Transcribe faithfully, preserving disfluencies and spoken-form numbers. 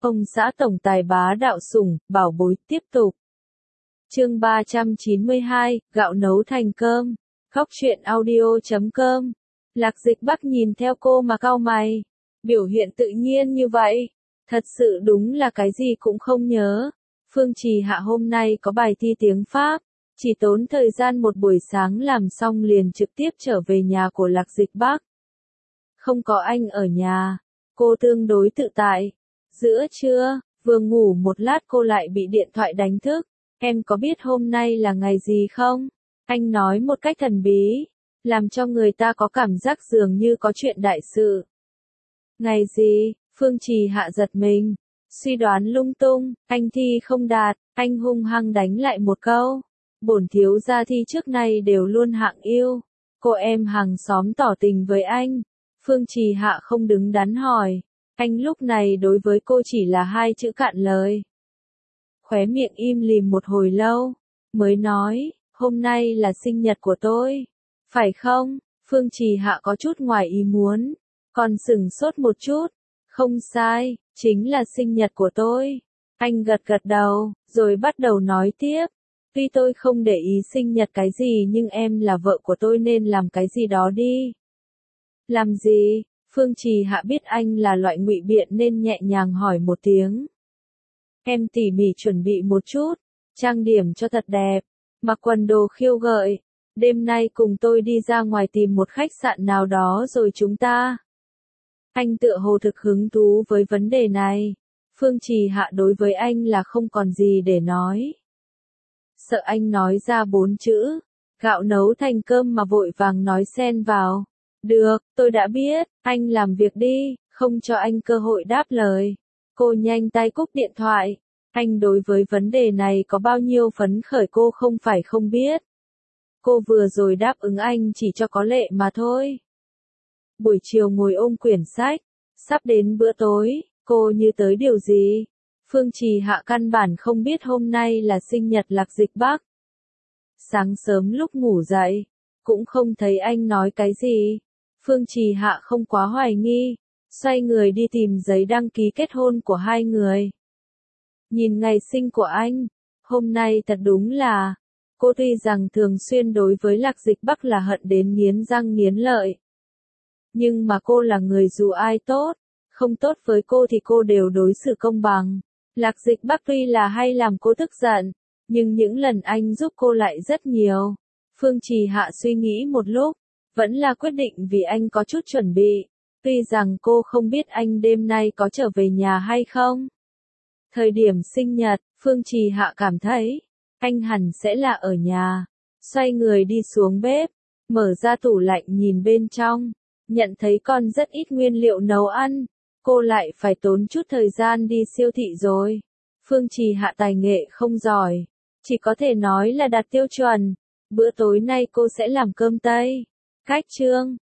Ông xã tổng tài bá đạo sủng, bảo bối, tiếp tục. Chương ba trăm chín mươi hai, gạo nấu thành cơm. Góc truyện audio chấm com. Lạc Dịch Bắc nhìn theo cô mà cau mày. Biểu hiện tự nhiên như vậy. Thật sự đúng là cái gì cũng không nhớ. Phương Trì Hạ hôm nay có bài thi tiếng Pháp. Chỉ tốn thời gian một buổi sáng làm xong liền trực tiếp trở về nhà của Lạc Dịch Bắc. Không có anh ở nhà. Cô tương đối tự tại. Giữa trưa, vừa ngủ một lát cô lại bị điện thoại đánh thức. Em có biết hôm nay là ngày gì không? Anh nói một cách thần bí, làm cho người ta có cảm giác dường như có chuyện đại sự. Ngày gì? Phương Trì Hạ giật mình, suy đoán lung tung, anh thi không đạt, anh hung hăng đánh lại một câu. Bổn thiếu gia thi trước nay đều luôn hạng yêu. Cô em hàng xóm tỏ tình với anh. Phương Trì Hạ không đứng đắn hỏi. Anh lúc này đối với cô chỉ là hai chữ cạn lời. Khóe miệng im lìm một hồi lâu, mới nói, hôm nay là sinh nhật của tôi. Phải không? Phương Trì Hạ có chút ngoài ý muốn, còn sửng sốt một chút. Không sai, chính là sinh nhật của tôi. Anh gật gật đầu, rồi bắt đầu nói tiếp. Tuy tôi không để ý sinh nhật cái gì nhưng em là vợ của tôi nên làm cái gì đó đi. Làm gì? Phương Trì Hạ biết anh là loại ngụy biện nên nhẹ nhàng hỏi một tiếng. Em tỉ mỉ chuẩn bị một chút, trang điểm cho thật đẹp, mặc quần đồ khiêu gợi. Đêm nay cùng tôi đi ra ngoài tìm một khách sạn nào đó rồi chúng ta. Anh tựa hồ thực hứng thú với vấn đề này. Phương Trì Hạ đối với anh là không còn gì để nói. Sợ anh nói ra bốn chữ, gạo nấu thành cơm mà vội vàng nói xen vào. Được, tôi đã biết, anh làm việc đi, không cho anh cơ hội đáp lời. Cô nhanh tay cúp điện thoại. Anh đối với vấn đề này có bao nhiêu phấn khởi cô không phải không biết. Cô vừa rồi đáp ứng anh chỉ cho có lệ mà thôi. Buổi chiều ngồi ôm quyển sách, sắp đến bữa tối, cô như tới điều gì. Phương Trì Hạ căn bản không biết hôm nay là sinh nhật Lạc Dịch Bắc. Sáng sớm lúc ngủ dậy, cũng không thấy anh nói cái gì. Phương Trì Hạ không quá hoài nghi, xoay người đi tìm giấy đăng ký kết hôn của hai người. Nhìn ngày sinh của anh, hôm nay thật đúng là, cô tuy rằng thường xuyên đối với Lạc Dịch Bắc là hận đến nghiến răng nghiến lợi. Nhưng mà cô là người dù ai tốt, không tốt với cô thì cô đều đối xử công bằng. Lạc Dịch Bắc tuy là hay làm cô tức giận, nhưng những lần anh giúp cô lại rất nhiều. Phương Trì Hạ suy nghĩ một lúc, vẫn là quyết định vì anh có chút chuẩn bị. Tuy rằng cô không biết anh đêm nay có trở về nhà hay không. Thời điểm sinh nhật, Phương Trì Hạ cảm thấy, anh hẳn sẽ là ở nhà. Xoay người đi xuống bếp, mở ra tủ lạnh nhìn bên trong, nhận thấy còn rất ít nguyên liệu nấu ăn. Cô lại phải tốn chút thời gian đi siêu thị rồi. Phương Trì Hạ tài nghệ không giỏi, chỉ có thể nói là đạt tiêu chuẩn. Bữa tối nay cô sẽ làm cơm Tây. Cách trương,